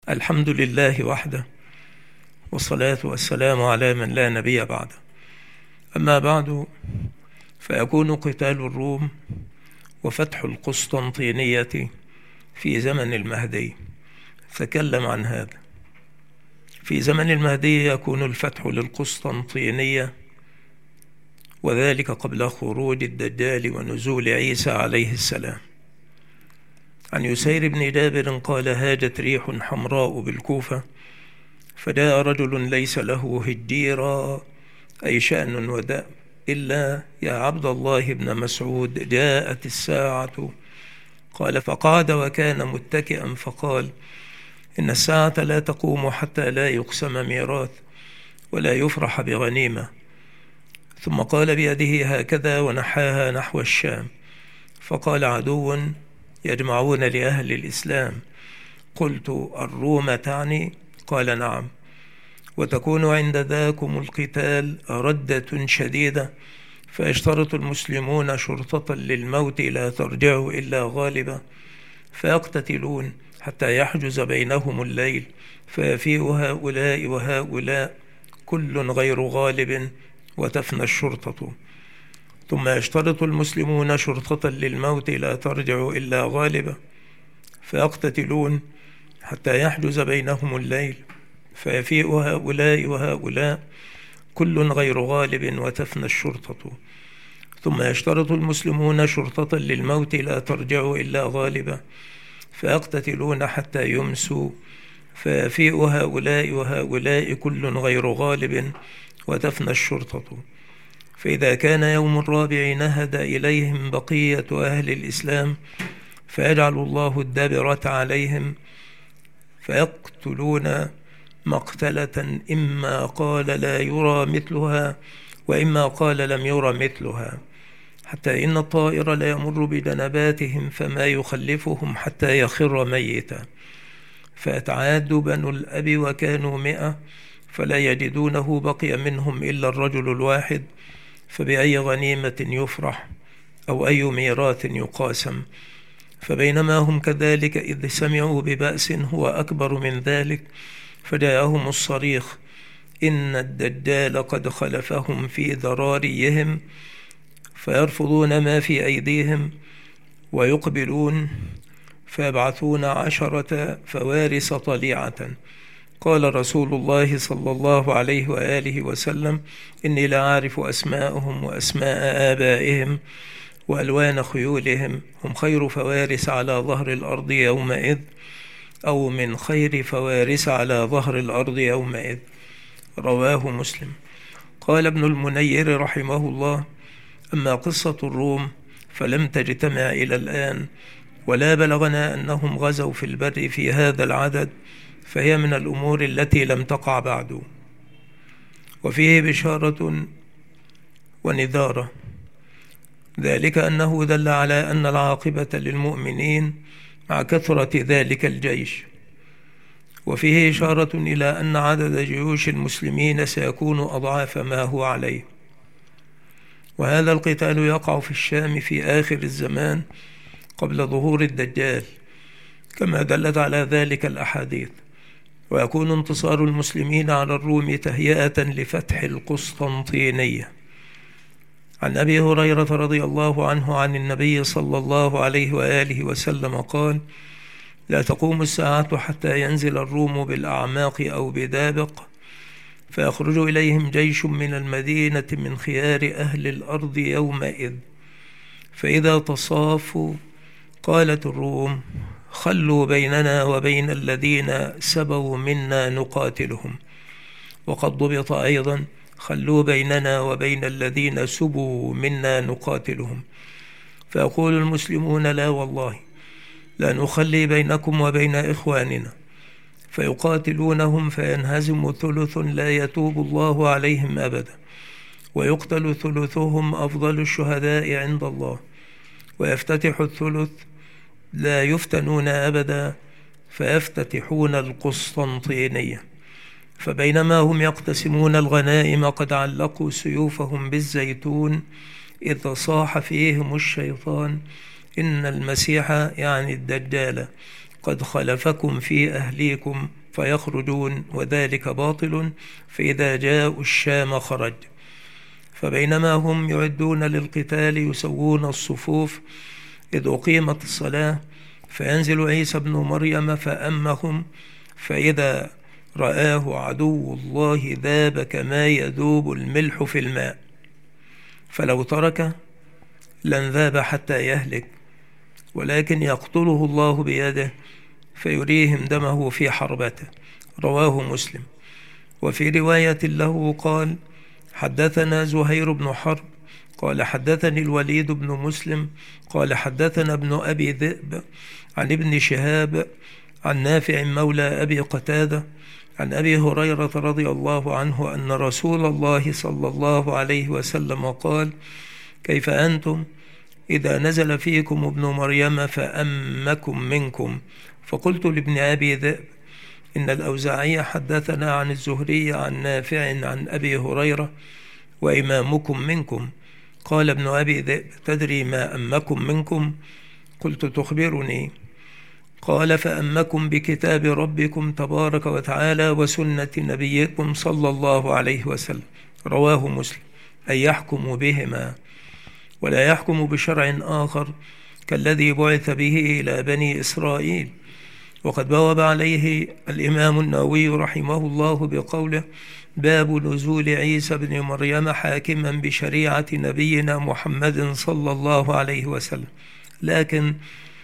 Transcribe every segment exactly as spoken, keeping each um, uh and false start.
الحمد لله وحده، والصلاة والسلام على من لا نبي بعده. أما بعد، فيكون قتال الروم وفتح القسطنطينية في زمن المهدي. تكلم عن هذا. في زمن المهدي يكون الفتح للقسطنطينية، وذلك قبل خروج الدجال ونزول عيسى عليه السلام. عن يسير بن جابر قال: هاجت ريح حمراء بالكوفة، فجاء رجل ليس له هجيرا أي شأن ودأب إلا يا عبد الله بن مسعود جاءت الساعة. قال: فقعد وكان متكئا فقال: إن الساعة لا تقوم حتى لا يقسم ميراث ولا يفرح بغنيمة. ثم قال بيده هكذا ونحاها نحو الشام، فقال: عدو يجمعون لأهل الإسلام. قلت: الروم تعني؟ قال: نعم. وتكون عند ذاكم القتال ردة شديدة، فيشترط المسلمون شرطة للموت لا ترجع إلا غالبا، فيقتتلون حتى يحجز بينهم الليل، فيفيء هؤلاء وهؤلاء كل غير غالب وتفنى الشرطة. ثم يشترط المسلمون شرطة للموت لا ترجع إلا غالبا، فيقتتلون حتى يحجز بينهم الليل، فيفيء هؤلاء وهؤلاء كل غير غالب وتفنى الشرطة. ثم يشترط المسلمون شرطة للموت لا ترجع إلا غالبا، فيقتتلون حتى يمسوا، فيفيء هؤلاء وهؤلاء كل غير غالب وتفنى الشرطة. فإذا كان يوم الرابع نهد إليهم بقية أهل الإسلام، فيجعل الله الدابرة عليهم، فيقتلون مقتلة إما قال لا يرى مثلها وإما قال لم يرى مثلها، حتى إن الطائر لا يمر بجنباتهم فما يخلفهم حتى يخر ميتا. فيتعاد بنو الأب وكانوا مئة، فلا يجدونه بقي منهم إلا الرجل الواحد، فبأي غنيمة يفرح أو أي ميراث يقاسم. فبينما هم كذلك إذ سمعوا ببأس هو أكبر من ذلك، فجاءهم الصريخ: إن الدجال قد خلفهم في ذراريهم. فيرفضون ما في أيديهم ويقبلون، فيبعثون عشرة فوارس طليعة. قال رسول الله صلى الله عليه وآله وسلم: إني لا أعرف أسماءهم وأسماء آبائهم وألوان خيولهم، هم خير فوارس على ظهر الأرض يومئذ، أو من خير فوارس على ظهر الأرض يومئذ. رواه مسلم. قال ابن المنير رحمه الله: أما قصة الروم فلم تجتمع إلى الآن، ولا بلغنا أنهم غزوا في البر في هذا العدد، فهي من الأمور التي لم تقع بعد. وفيه بشارة ونذارة، ذلك أنه دل على أن العاقبة للمؤمنين مع كثرة ذلك الجيش. وفيه إشارة إلى أن عدد جيوش المسلمين سيكون أضعاف ما هو عليه. وهذا القتال يقع في الشام في آخر الزمان قبل ظهور الدجال، كما دلت على ذلك الأحاديث. ويكون انتصار المسلمين على الروم تهيئة لفتح القسطنطينية. عن أبي هريرة رضي الله عنه عن النبي صلى الله عليه وآله وسلم قال: لا تقوم الساعة حتى ينزل الروم بالأعماق أو بدابق، فيخرج إليهم جيش من المدينة من خيار أهل الأرض يومئذ، فإذا تصافوا قالت الروم: خلوا بيننا وبين الذين سبوا منا نقاتلهم. وقد ضبط أيضا: خلوا بيننا وبين الذين سبوا منا نقاتلهم. فيقول المسلمون: لا والله، لا نخلي بينكم وبين إخواننا. فيقاتلونهم فينهزم ثلث لا يتوب الله عليهم أبدا، ويقتل ثلثهم أفضل الشهداء عند الله، ويفتتح الثلث لا يفتنون أبدا، فيفتتحون القسطنطينية. فبينما هم يقتسمون الغنائم قد علقوا سيوفهم بالزيتون، إذ صاح فيهم الشيطان: إن المسيح يعني الدجال قد خلفكم في أهليكم فيخرجون وذلك باطل، فإذا جاءوا الشام خرج. فبينما هم يعدون للقتال يسوون الصفوف إذ أقيمت الصلاة، فينزل عيسى ابن مريم فأمهم، فإذا رآه عدو الله ذاب كما يذوب الملح في الماء، فلو ترك لانذاب حتى يهلك، ولكن يقتله الله بيده فيريهم دمه في حربته. رواه مسلم. وفي رواية له قال: حدثنا زهير بن حرب قال حدثني الوليد بن مسلم قال حدثنا ابن أبي ذئب عن ابن شهاب عن نافع مولى أبي قتادة عن أبي هريرة رضي الله عنه أن رسول الله صلى الله عليه وسلم قال: كيف أنتم إذا نزل فيكم ابن مريم فأمكم منكم؟ فقلت لابن أبي ذئب: إن الأوزاعي حدثنا عن الزهري عن نافع عن أبي هريرة وإمامكم منكم. قال ابن أبي ذئب: تدري ما أمكم منكم؟ قلت: تخبرني. قال: فأمكم بكتاب ربكم تبارك وتعالى وسنة نبيكم صلى الله عليه وسلم. رواه مسلم. أن يحكم بهما ولا يحكم بشرع آخر كالذي بعث به إلى بني إسرائيل. وقد بوب عليه الإمام النووي رحمه الله بقوله: باب نزول عيسى بن مريم حاكما بشريعة نبينا محمد صلى الله عليه وسلم. لكن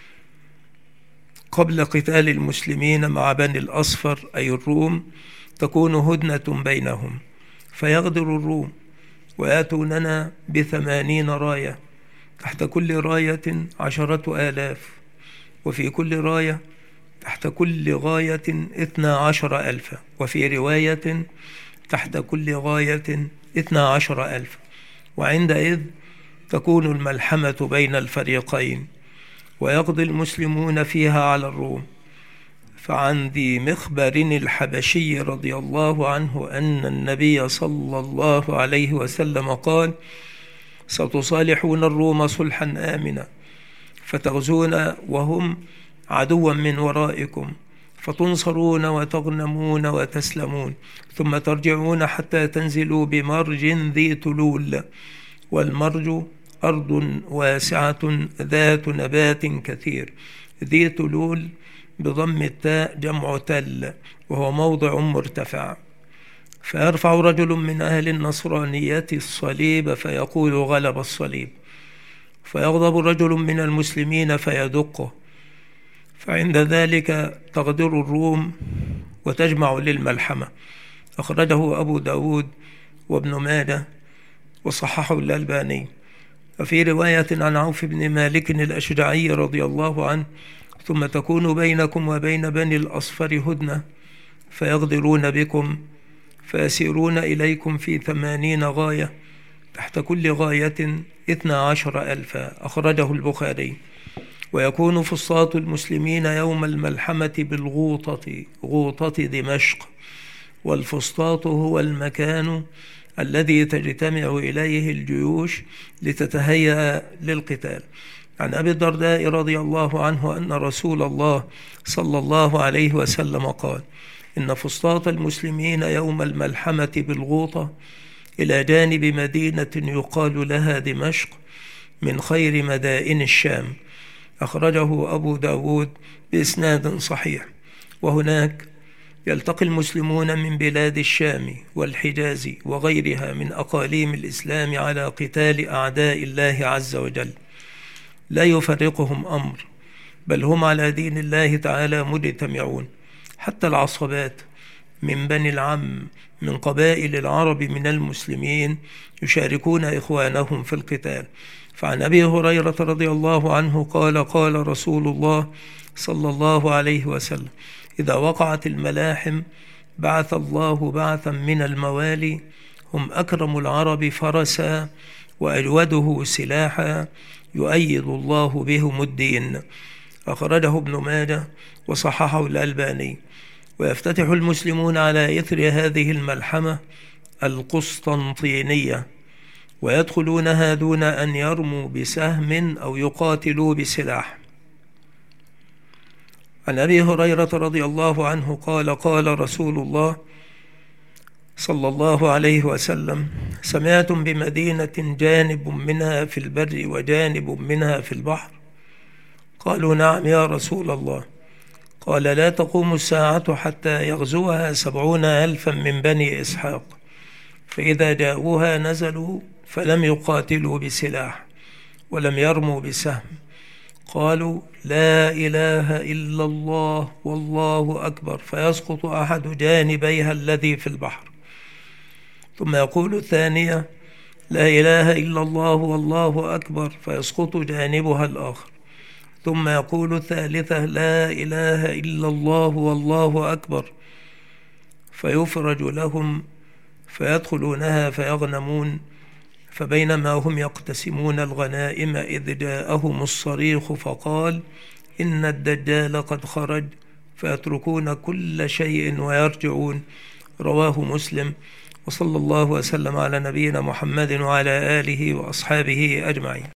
قبل قتال المسلمين مع بني الأصفر أي الروم تكون هدنة بينهم، فيغدر الروم ويأتوننا بثمانين راية، تحت كل راية عشرة آلاف، وفي كل راية تحت كل غاية اثنا عشر ألفا، وفي رواية تحت كل غاية اثنا عشر ألفا. وعندئذ تكون الملحمة بين الفريقين، ويقضي المسلمون فيها على الروم. فعن ذي مخبر الحبشي رضي الله عنه أن النبي صلى الله عليه وسلم قال: ستصالحون الروم صلحا آمنا، فتغزون وهم عدوا من ورائكم، فتنصرون وتغنمون وتسلمون، ثم ترجعون حتى تنزلوا بمرج ذي تلول، والمرج أرض واسعة ذات نبات كثير. ذي تلول بضم التاء جمع تل، وهو موضع مرتفع. فيرفع رجل من أهل النصرانية الصليب فيقول: غلب الصليب، فيغضب رجل من المسلمين فيدقه، فعند ذلك تغدر الروم وتجمع للملحمة. أخرجه أبو داود وابن ماجه وصححه الألباني. وفي رواية عن عوف بن مالك الأشجعي رضي الله عنه: ثم تكون بينكم وبين بني الأصفر هدنة، فيغدرون بكم فيسيرون إليكم في ثمانين غاية، تحت كل غاية اثنا عشر ألفا. أخرجه البخاري. ويكون فسطاط المسلمين يوم الملحمة بالغوطة، غوطة دمشق، والفسطاط هو المكان الذي تجتمع إليه الجيوش لتتهيأ للقتال. عن أبي الدرداء رضي الله عنه أن رسول الله صلى الله عليه وسلم قال: إن فسطاط المسلمين يوم الملحمة بالغوطة إلى جانب مدينة يقال لها دمشق من خير مدائن الشام. أخرجه أبو داود بإسناد صحيح. وهناك يلتقي المسلمون من بلاد الشام والحجاز وغيرها من أقاليم الإسلام على قتال أعداء الله عز وجل، لا يفرقهم أمر، بل هم على دين الله تعالى مجتمعون. حتى العصبات من بني العم من قبائل العرب من المسلمين يشاركون إخوانهم في القتال. فعن أبي هريرة رضي الله عنه قال: قال رسول الله صلى الله عليه وسلم: إذا وقعت الملاحم بعث الله بعثا من الموالي، هم أكرم العرب فرسا وأجوده سلاحا، يؤيد الله بهم الدين. أخرجه ابن ماجه وصححه الألباني. ويفتتح المسلمون على إثر هذه الملحمة القسطنطينية، ويدخلونها دون أن يرموا بسهم أو يقاتلوا بسلاح. عن أبي هريرة رضي الله عنه قال قال رسول الله صلى الله عليه وسلم: سمعتم بمدينة جانب منها في البر وجانب منها في البحر؟ قالوا: نعم يا رسول الله. قال: لا تقوم الساعة حتى يغزوها سبعون ألفا من بني إسحاق، فإذا جاءوها نزلوا فلم يقاتلوا بسلاح ولم يرموا بسهم، قالوا: لا إله إلا الله والله أكبر، فيسقط أحد جانبيها الذي في البحر، ثم يقول الثانية: لا إله إلا الله والله أكبر، فيسقط جانبها الآخر، ثم يقول الثالثة: لا إله إلا الله والله أكبر، فيفرج لهم فيدخلونها فيغنمون. فبينما هم يقتسمون الغنائم إذ جاءهم الصريخ فقال: إن الدجال قد خرج، فيتركون كل شيء ويرجعون. رواه مسلم. وصلى الله وسلم على نبينا محمد وعلى آله وأصحابه أجمعين.